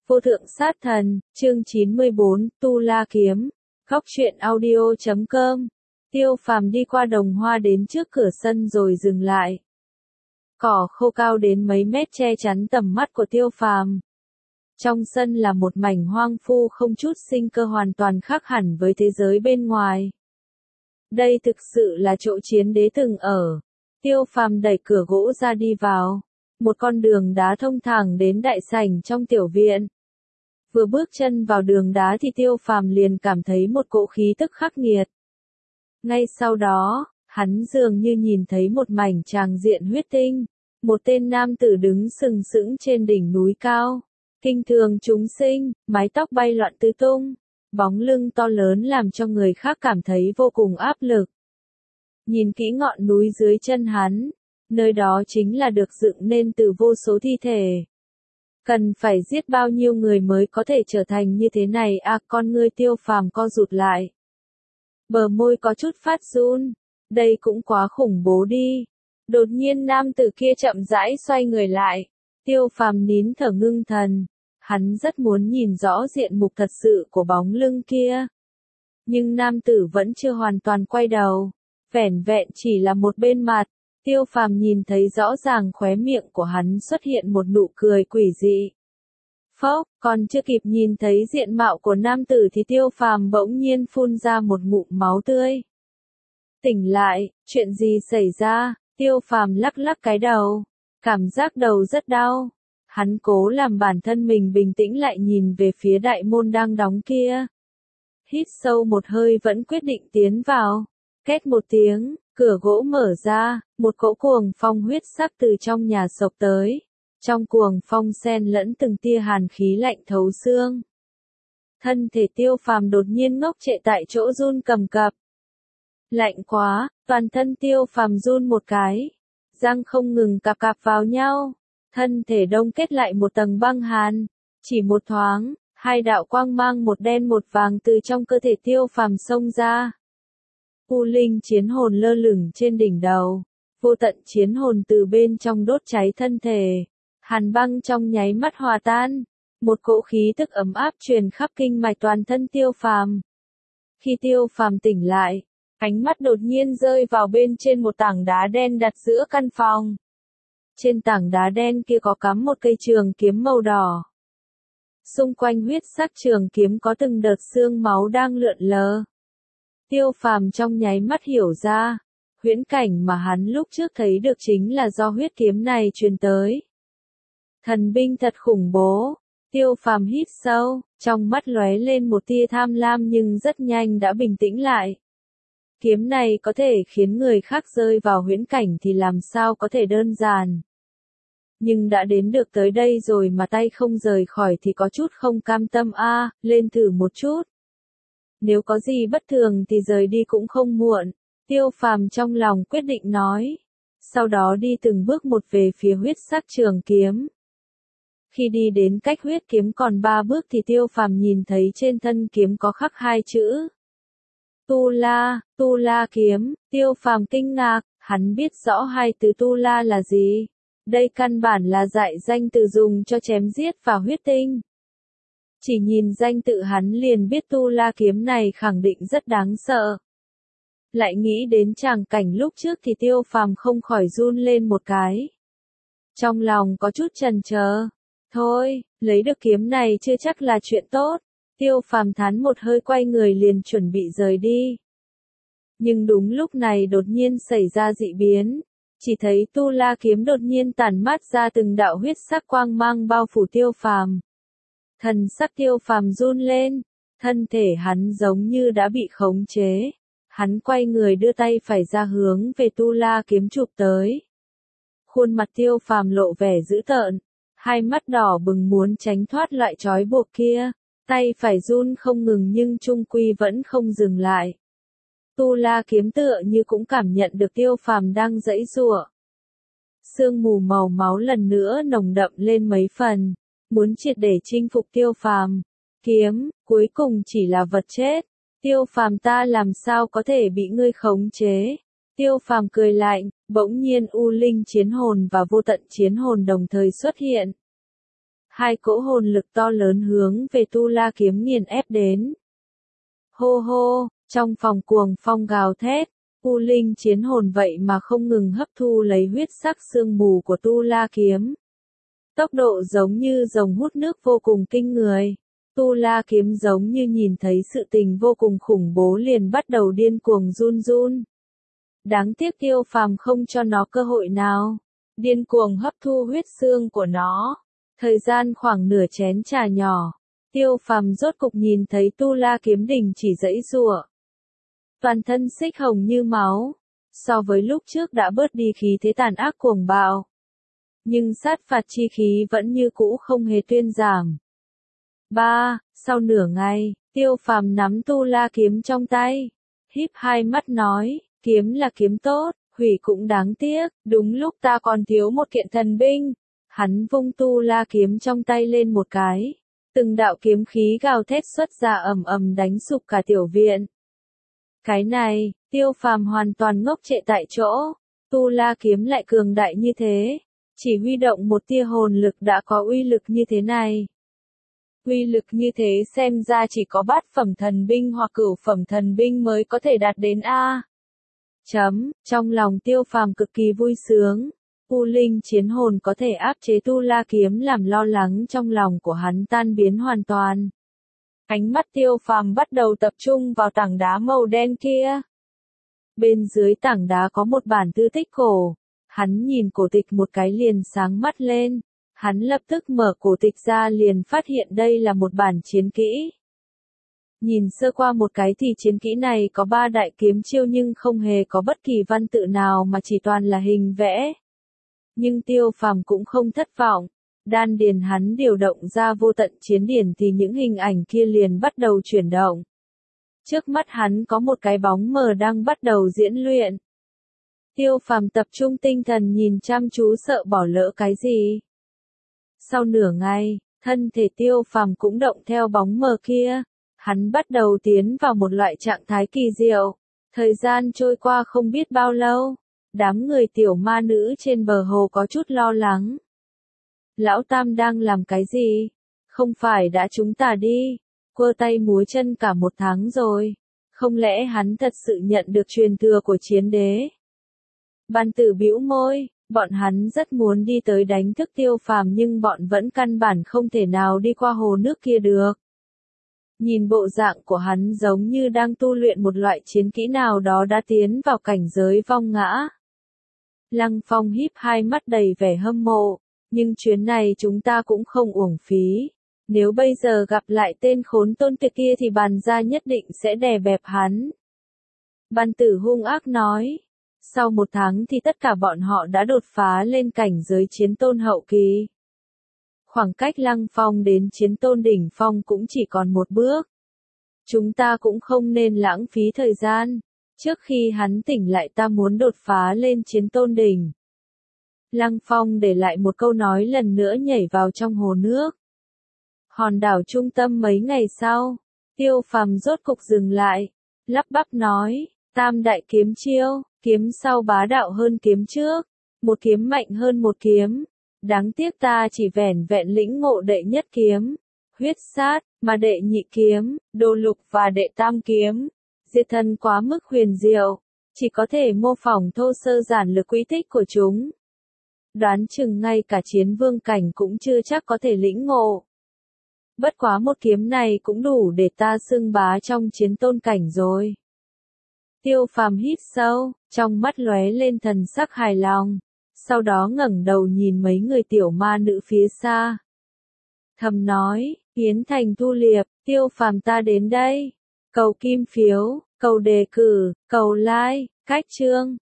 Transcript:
Vô thượng sát thần, chương 94, Tu La Kiếm. Góc truyện audio.com. Tiêu Phàm đi qua đồng hoa đến trước cửa sân rồi dừng lại. Cỏ khô cao đến mấy mét che chắn tầm mắt của Tiêu Phàm. Trong sân là một mảnh hoang vu không chút sinh cơ, hoàn toàn khác hẳn với thế giới bên ngoài. Đây thực sự là chỗ chiến đế từng ở. Tiêu Phàm đẩy cửa gỗ ra đi vào. Một con đường đá thông thẳng đến đại sảnh trong tiểu viện. Vừa bước chân vào đường đá thì Tiêu Phàm liền cảm thấy một cỗ khí tức khắc nghiệt. Ngay sau đó, hắn dường như nhìn thấy một mảnh tràng diện huyết tinh. Một tên nam tử đứng sừng sững trên đỉnh núi cao. Kinh thường chúng sinh, mái tóc bay loạn tứ tung. Bóng lưng to lớn làm cho người khác cảm thấy vô cùng áp lực. Nhìn kỹ ngọn núi dưới chân hắn, nơi đó chính là được dựng nên từ vô số thi thể. Cần phải giết bao nhiêu người mới có thể trở thành như thế này à? Con ngươi Tiêu Phàm co rụt lại. Bờ môi có chút phát run. Đây cũng quá khủng bố đi. Đột nhiên nam tử kia chậm rãi xoay người lại. Tiêu Phàm nín thở ngưng thần. Hắn rất muốn nhìn rõ diện mục thật sự của bóng lưng kia. Nhưng nam tử vẫn chưa hoàn toàn quay đầu. Vẻn vẹn chỉ là một bên mặt. Tiêu Phàm nhìn thấy rõ ràng khóe miệng của hắn xuất hiện một nụ cười quỷ dị. Phốc, còn chưa kịp nhìn thấy diện mạo của nam tử thì Tiêu Phàm bỗng nhiên phun ra một ngụm máu tươi. Tỉnh lại, chuyện gì xảy ra? Tiêu Phàm lắc lắc cái đầu. Cảm giác đầu rất đau. Hắn cố làm bản thân mình bình tĩnh lại, nhìn về phía đại môn đang đóng kia. Hít sâu một hơi vẫn quyết định tiến vào. Két một tiếng, cửa gỗ mở ra, một cỗ cuồng phong huyết sắc từ trong nhà xộc tới. Trong cuồng phong xen lẫn từng tia hàn khí lạnh thấu xương. Thân thể Tiêu Phàm đột nhiên ngốc trệ tại chỗ, run cầm cập. Lạnh quá, toàn thân Tiêu Phàm run một cái. Răng không ngừng cạp cạp vào nhau. Thân thể đông kết lại một tầng băng hàn. Chỉ một thoáng, hai đạo quang mang một đen một vàng từ trong cơ thể Tiêu Phàm xông ra. U linh chiến hồn lơ lửng trên đỉnh đầu. Vô tận chiến hồn từ bên trong đốt cháy thân thể. Hàn băng trong nháy mắt hòa tan. Một cỗ khí tức ấm áp truyền khắp kinh mạch toàn thân Tiêu Phàm. Khi Tiêu Phàm tỉnh lại, ánh mắt đột nhiên rơi vào bên trên một tảng đá đen đặt giữa căn phòng. Trên tảng đá đen kia có cắm một cây trường kiếm màu đỏ. Xung quanh huyết sắc trường kiếm có từng đợt xương máu đang lượn lờ. Tiêu Phàm trong nháy mắt hiểu ra, huyễn cảnh mà hắn lúc trước thấy được chính là do huyết kiếm này truyền tới. Thần binh thật khủng bố. Tiêu Phàm hít sâu, trong mắt lóe lên một tia tham lam nhưng rất nhanh đã bình tĩnh lại. Kiếm này có thể khiến người khác rơi vào huyễn cảnh thì làm sao có thể đơn giản. Nhưng đã đến được tới đây rồi mà tay không rời khỏi thì có chút không cam tâm a, lên thử một chút. Nếu có gì bất thường thì rời đi cũng không muộn. Tiêu Phàm trong lòng quyết định nói. Sau đó đi từng bước một về phía huyết sắc trường kiếm. Khi đi đến cách huyết kiếm còn 3 bước thì Tiêu Phàm nhìn thấy trên thân kiếm có khắc 2 chữ. Tu La kiếm. Tiêu Phàm kinh ngạc, hắn biết rõ 2 từ Tu La là gì. Đây căn bản là dại danh từ dùng cho chém giết và huyết tinh. Chỉ nhìn danh tự hắn liền biết Tu La kiếm này khẳng định rất đáng sợ. Lại nghĩ đến tràng cảnh lúc trước thì Tiêu Phàm không khỏi run lên một cái. Trong lòng có chút chần chờ. Thôi, lấy được kiếm này chưa chắc là chuyện tốt. Tiêu Phàm thán một hơi quay người liền chuẩn bị rời đi. Nhưng đúng lúc này đột nhiên xảy ra dị biến. Chỉ thấy Tu La kiếm đột nhiên tản mát ra từng đạo huyết sắc quang mang bao phủ Tiêu Phàm. Thần sắc Tiêu Phàm run lên, thân thể hắn giống như đã bị khống chế. Hắn quay người đưa tay phải ra hướng về Tu La kiếm chụp tới. Khuôn mặt Tiêu Phàm lộ vẻ dữ tợn, hai mắt đỏ bừng muốn tránh thoát loại trói buộc kia, tay phải run không ngừng nhưng chung quy vẫn không dừng lại. Tu La kiếm tựa như cũng cảm nhận được Tiêu Phàm đang giãy giụa. Sương mù màu máu lần nữa nồng đậm lên mấy phần. Muốn triệt để chinh phục Tiêu Phàm. Kiếm, cuối cùng chỉ là vật chết. Tiêu Phàm, ta làm sao có thể bị ngươi khống chế? Tiêu Phàm cười lạnh, bỗng nhiên U linh chiến hồn và vô tận chiến hồn đồng thời xuất hiện. Hai cỗ hồn lực to lớn hướng về Tu La kiếm nghiền ép đến. Hô hô, trong phòng cuồng phong gào thét, U Linh chiến hồn vậy mà không ngừng hấp thu lấy huyết sắc sương mù của Tu La kiếm. Tốc độ giống như rồng hút nước vô cùng kinh người. Tu La kiếm giống như nhìn thấy sự tình vô cùng khủng bố liền bắt đầu điên cuồng run run. Đáng tiếc Tiêu Phàm không cho nó cơ hội nào. Điên cuồng hấp thu huyết xương của nó. Thời gian khoảng nửa chén trà nhỏ. Tiêu Phàm rốt cục nhìn thấy Tu La kiếm đình chỉ giãy giụa. Toàn thân xích hồng như máu. So với lúc trước đã bớt đi khí thế tàn ác cuồng bạo. Nhưng sát phạt chi khí vẫn như cũ không hề thuyên giảm. Sau nửa ngày, Tiêu Phàm nắm Tu La kiếm trong tay. Híp hai mắt nói, kiếm là kiếm tốt, hủy cũng đáng tiếc, đúng lúc ta còn thiếu một kiện thần binh. Hắn vung Tu La kiếm trong tay lên một cái. Từng đạo kiếm khí gào thét xuất ra ầm ầm đánh sụp cả tiểu viện. Cái này, Tiêu Phàm hoàn toàn ngốc trệ tại chỗ. Tu La kiếm lại cường đại như thế. Chỉ huy động một tia hồn lực đã có uy lực như thế này. Uy lực như thế xem ra chỉ có bát phẩm thần binh hoặc cửu phẩm thần binh mới có thể đạt đến A. Trong lòng Tiêu Phàm cực kỳ vui sướng. U Linh chiến hồn có thể áp chế Tu La kiếm làm lo lắng trong lòng của hắn tan biến hoàn toàn. Ánh mắt Tiêu Phàm bắt đầu tập trung vào tảng đá màu đen kia. Bên dưới tảng đá có một bản thư tích cổ. Hắn nhìn cổ tịch một cái liền sáng mắt lên. Hắn lập tức mở cổ tịch ra liền phát hiện đây là một bản chiến kỹ. Nhìn sơ qua một cái thì chiến kỹ này có 3 đại kiếm chiêu nhưng không hề có bất kỳ văn tự nào mà chỉ toàn là hình vẽ. Nhưng Tiêu Phàm cũng không thất vọng. Đan điền hắn điều động ra vô tận chiến điển thì những hình ảnh kia liền bắt đầu chuyển động. Trước mắt hắn có một cái bóng mờ đang bắt đầu diễn luyện. Tiêu Phàm tập trung tinh thần nhìn chăm chú sợ bỏ lỡ cái gì. Sau nửa ngày, thân thể Tiêu Phàm cũng động theo bóng mờ kia. Hắn bắt đầu tiến vào một loại trạng thái kỳ diệu. Thời gian trôi qua không biết bao lâu. Đám người tiểu ma nữ trên bờ hồ có chút lo lắng. Lão Tam đang làm cái gì? Không phải đã chúng ta đi, quơ tay múa chân cả một tháng rồi. Không lẽ hắn thật sự nhận được truyền thừa của chiến đế? Ban Tử bĩu môi, bọn hắn rất muốn đi tới đánh thức Tiêu Phàm nhưng bọn vẫn căn bản không thể nào đi qua hồ nước kia được. Nhìn bộ dạng của hắn giống như đang tu luyện một loại chiến kỹ nào đó đã tiến vào cảnh giới vong ngã. Lăng Phong híp hai mắt đầy vẻ hâm mộ, nhưng chuyến này chúng ta cũng không uổng phí. Nếu bây giờ gặp lại tên khốn tôn tiệt kia thì bàn gia nhất định sẽ đè bẹp hắn. Ban Tử hung ác nói. Sau 1 tháng thì tất cả bọn họ đã đột phá lên cảnh giới chiến tôn hậu kỳ. Khoảng cách Lăng Phong đến chiến tôn đỉnh phong cũng chỉ còn 1 bước. Chúng ta cũng không nên lãng phí thời gian. Trước khi hắn tỉnh lại ta muốn đột phá lên chiến tôn đỉnh. Lăng Phong để lại một câu nói lần nữa nhảy vào trong hồ nước. Hòn đảo trung tâm mấy ngày sau, Tiêu Phàm rốt cục dừng lại, lắp bắp nói, Tam đại kiếm chiêu, kiếm sau bá đạo hơn kiếm trước, một kiếm mạnh hơn một kiếm. Đáng tiếc ta chỉ vẻn vẹn lĩnh ngộ đệ nhất kiếm, huyết sát, mà đệ nhị kiếm, đồ lục và đệ tam kiếm. Diệt thần quá mức huyền diệu, chỉ có thể mô phỏng thô sơ giản lược quy tích của chúng. Đoán chừng ngay cả chiến vương cảnh cũng chưa chắc có thể lĩnh ngộ. Bất quá một kiếm này cũng đủ để ta xưng bá trong chiến tôn cảnh rồi. Tiêu Phàm hít sâu, trong mắt lóe lên thần sắc hài lòng, sau đó ngẩng đầu nhìn mấy người tiểu ma nữ phía xa. Thầm nói, Yến Thành Thu Liệp, Tiêu Phàm ta đến đây. Cầu kim phiếu, cầu đề cử, cầu like, cách chương.